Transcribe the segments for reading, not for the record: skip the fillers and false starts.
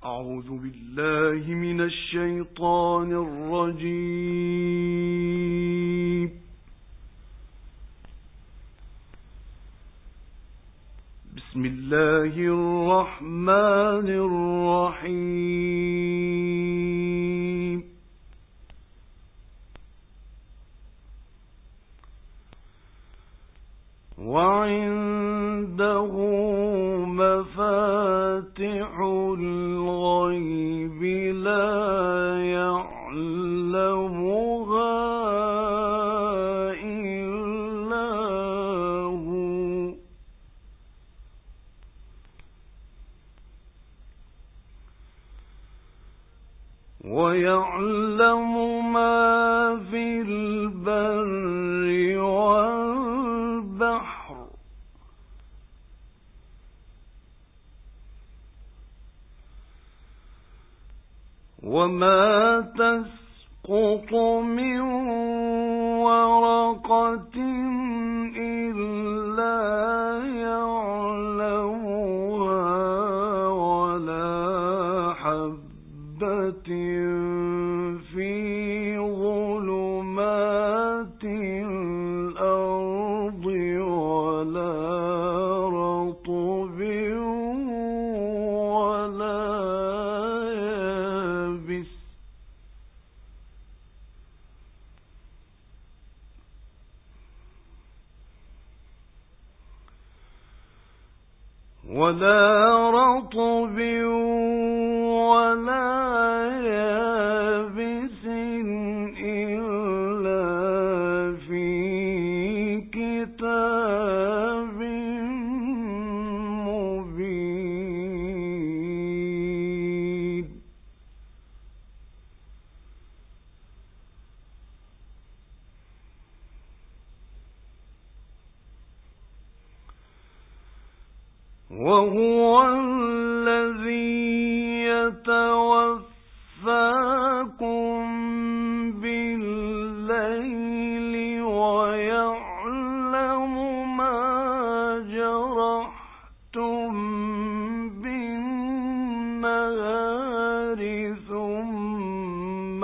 أعوذ بالله من الشيطان الرجيم. بسم الله الرحمن الرحيم. وعنده مفاتح الغيب لا يعلمها إلا هو ويعلم ما في البر والبحر وما تسقط من ورقة إلا يعلمها ولا حبة في ظلمات الأرض ولا رطب ولا يابس إلا في كتاب مبين. وهو الذي يتوفاكم بالليل ويعلم ما جرحتم بالنهار ثم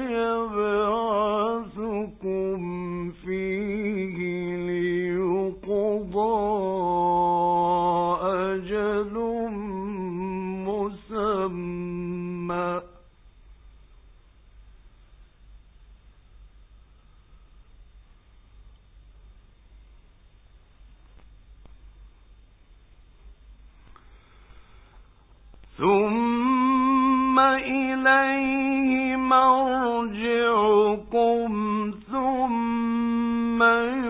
يبعثكم فيه ليقضى أجل مسمى ثم إليه مرجعكم ثم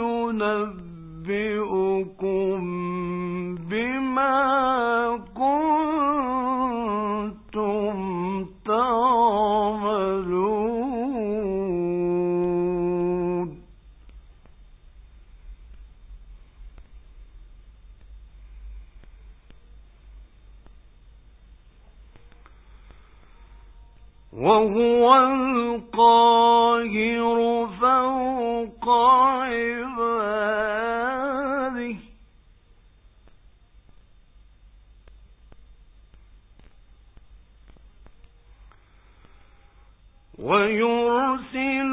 ينبئكم بما كنتم تعملون. وهو القاهر فوق عباده ويرسل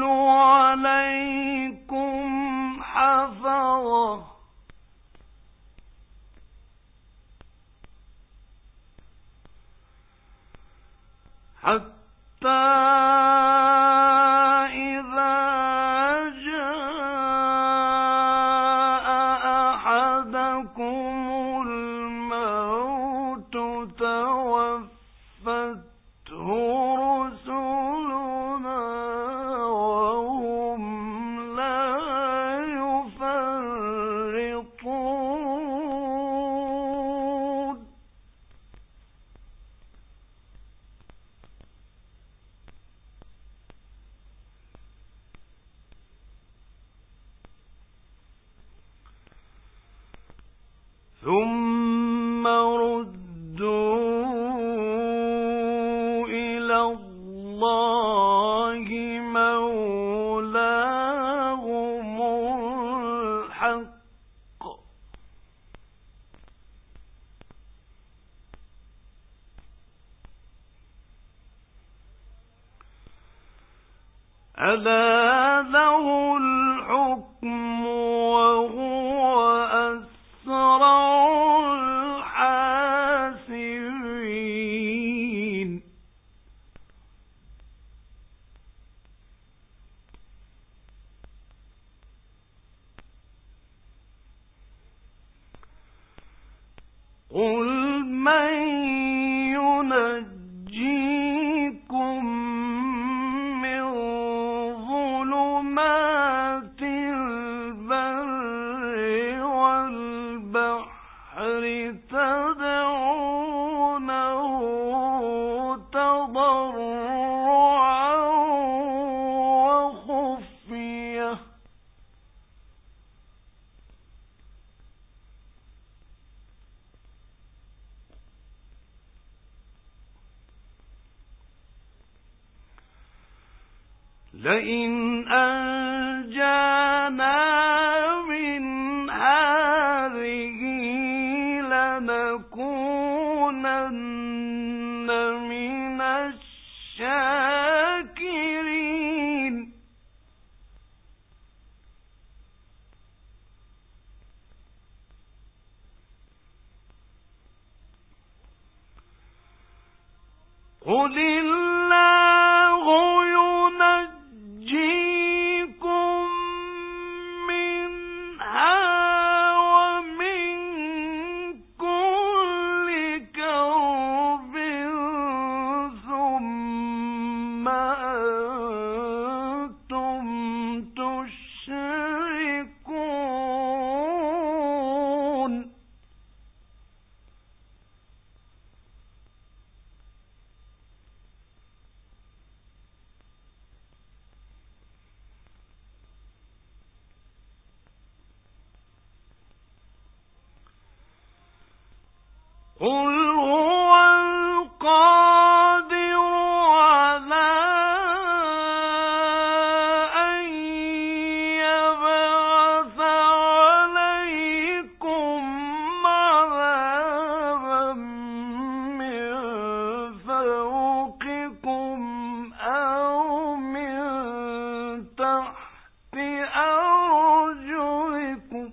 عليكم حفظة حتى إذا جاء أحدكم الموت توفته رسلنا وهم لا يفرطون. ثم ردوا إلى الله مولاهم الحق ألا له الحكم وهو أسرع الحاسبين قل من ينجيكم من ظلمات البر والبحر تدعونه تضرعا وخفية لئن أنجانا من هذه لنكونن من الشاكرين قل الله ينجيكم منها ومن كل كرب ثم أنتم تشركون قل هو القادر على أن يبعث عليكم عذابا من فوقكم أو من تحت أرجلكم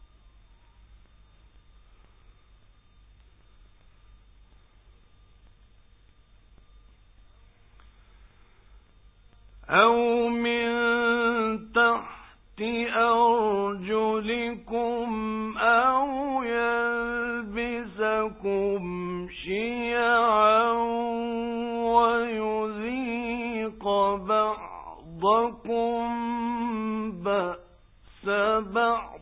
أو يلبسكم شيعا ويذيق بعضكم بأس بعض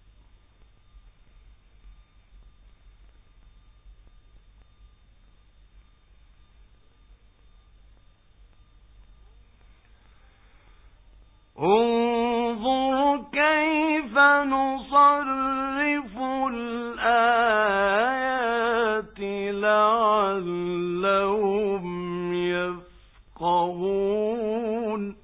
انظر كيف نصرف الآيات لعلهم يفقهون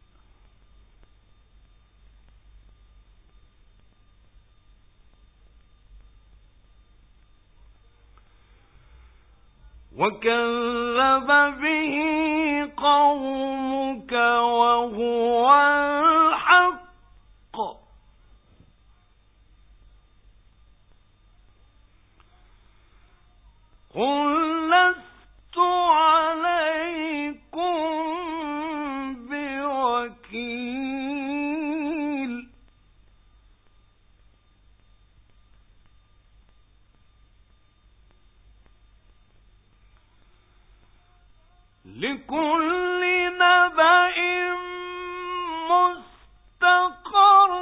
وكذب به قومك وهو الحق قل لست عليكم بوكيل لكل نبأ مستقر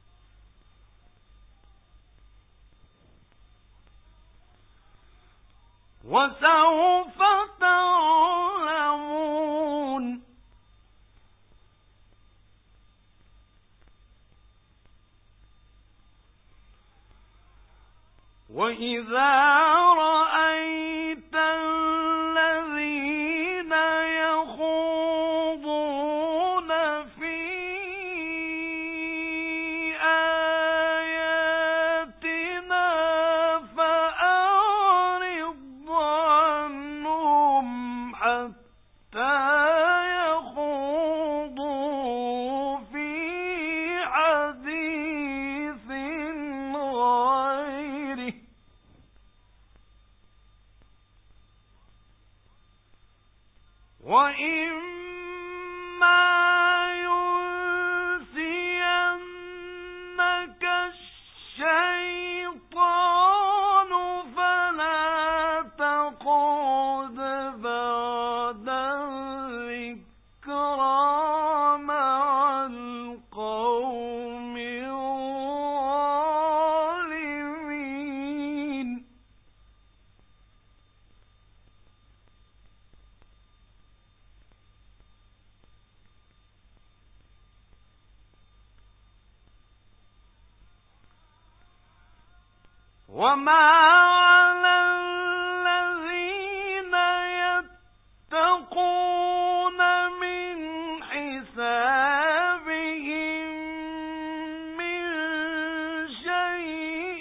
وسوف تعلمون وإذا رأيت الذين يخوضون في آياتنا فأعرض عنهم حتى يخوضوا وَإِمَّا يُنسِيَنَّكَ الشَّيْطَانُ فَلَا تَقْعُدْ بَعْدَ الذِّكْرَىٰ مَعَ الْقَوْمِ الظَّالِمِينَ. وَمَا عَلَى الَّذِينَ يَتَّقُونَ مِنْ حِسَابِهِم مِّن شَيْءٍ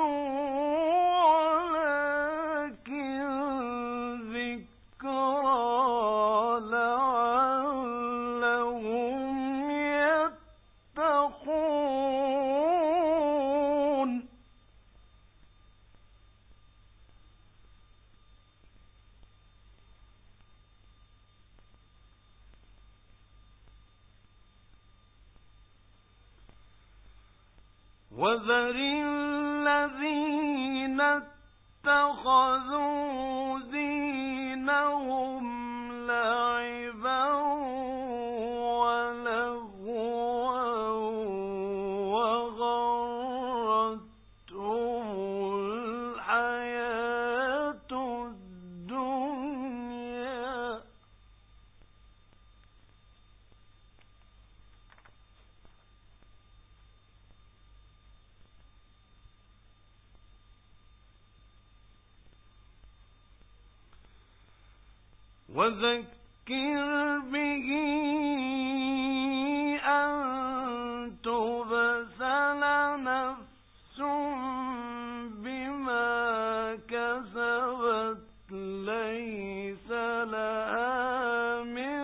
وَلَٰكِن ذِكْرَىٰ لَعَلَّهُمْ يَتَّقُونَ. وَذَرِ الَّذِينَ اتَّخَذُوا دِينَهُمْ لَعِبًا وَلَهْوًا وَغَرَّتْهُمُ الْحَيَاةُ الدُّنْيَا وَذَكِّرْ بِهِ أَن تُبْسَلَ نَفْسٌ بِمَا كَسَبَتْ لَيْسَ لَهَا مِن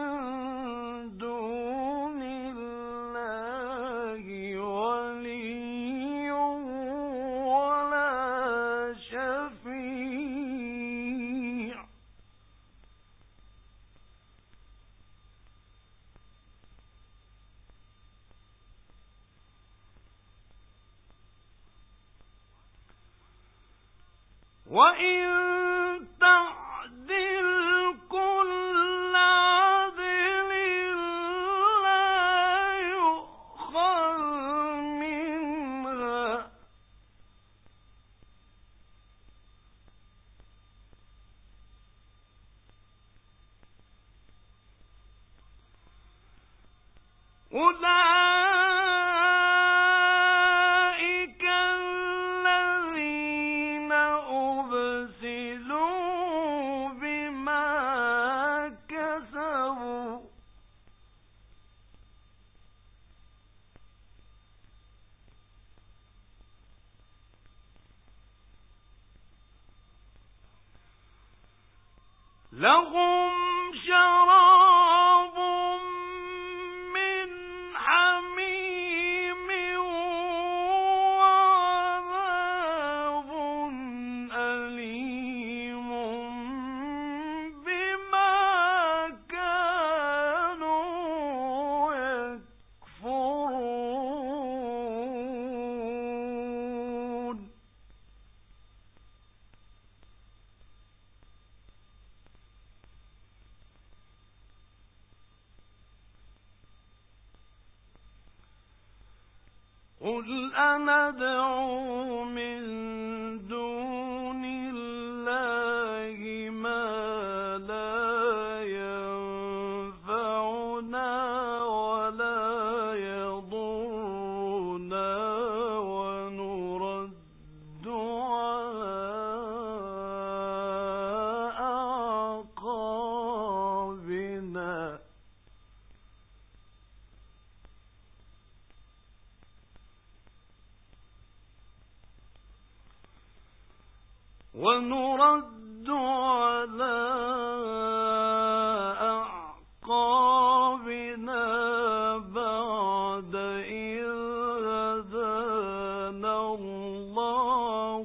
دُونِ اللَّهِ وَلِيٌّ وَلَا شَفِيعٌ. وَإِن تَعْدِلْ كُلَّ عَدْلٍ لَّا يُؤْخَذْ مِنْهَا ۗ أُولَٰئِكَ الَّذِينَ أُبْسِلُوا بِمَا كَسَبُوا ۖ لَهُمْ شَرَابٌ مِّنْ حَمِيمٍ وَعَذَابٌ أَلِيمٌ بِمَا كَانُوا يَكْفُرُونَ. قُلْ أَنَدْعُو مِن دُونِ اللَّهِ مَا لَا يَنفَعُنَا وَلَا يَضُرُّنَا وَنُرَدُّ عَلَىٰ أَعْقَابِنَا بَعْدَ إِذْ هَدَانَا اللَّهُ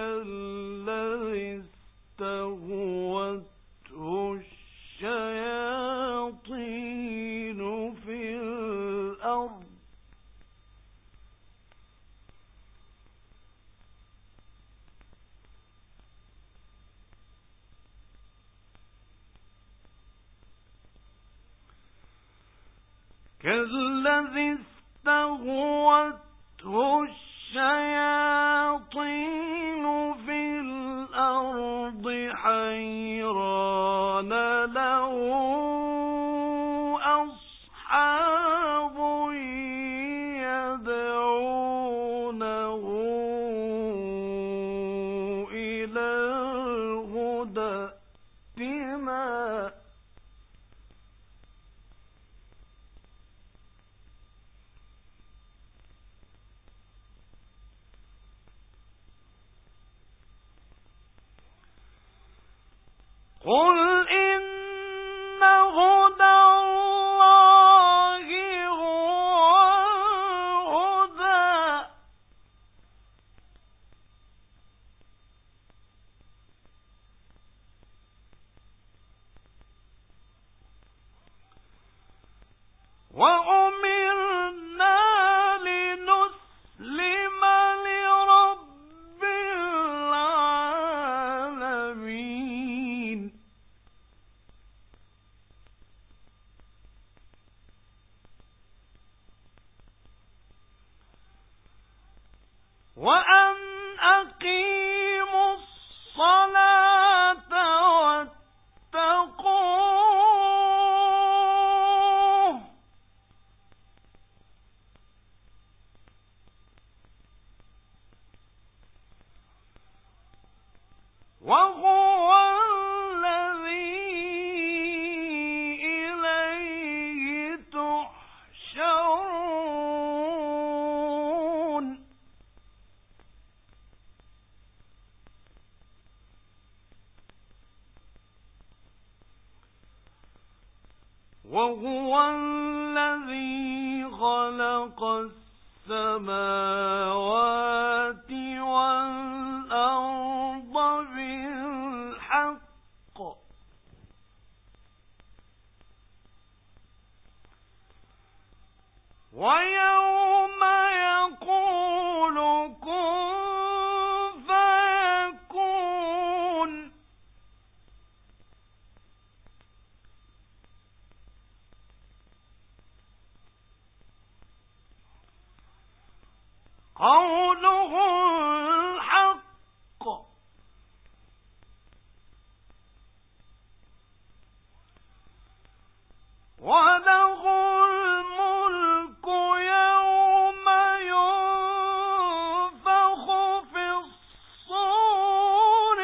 كَالَّذِي اسْتَهْوَتْهُ الشَّيَاطِينُ كالذي استهوته الشياطين في الأرض حيران له أصحاب يدعونه إلى الهدى ائتنا. قل إن هدى الله هو الهدى وأمرنا لنسلم لرب العالمين. وأن أقيموا الصلاة واتقوه وهو الذي إليه تحشرون. وهو الذي خلق السماوات والأرض بالحق ويوم يقول كن فيكون قوله الحق وله الملك يوم ينفخ في الصور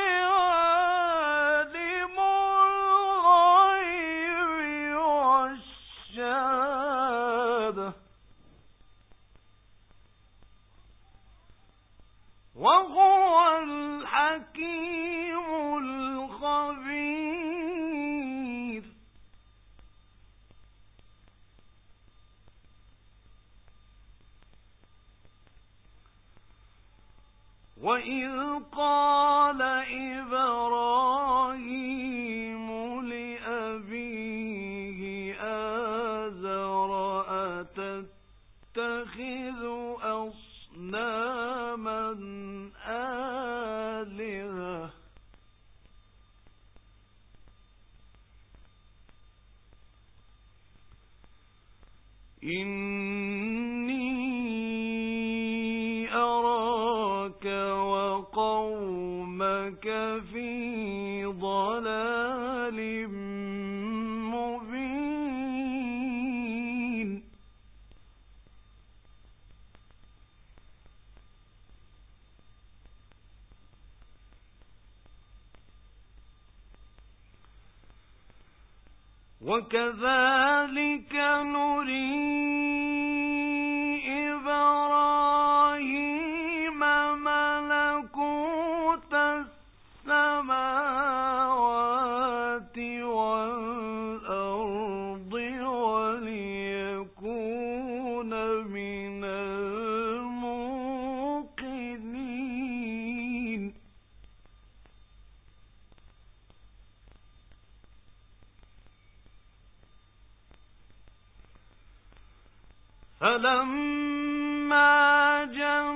عالم الغيب والشهادة وهو الحكيم الخبير. وإذ قال إبراهيم لأبيه آزر أتتخذ أصناما آلهة إني أراك وقومك في ضلال مبين. وكذلك نري إبراهيم ملكوت السماوات والأرض وليكون من الموقنين. فلما جاء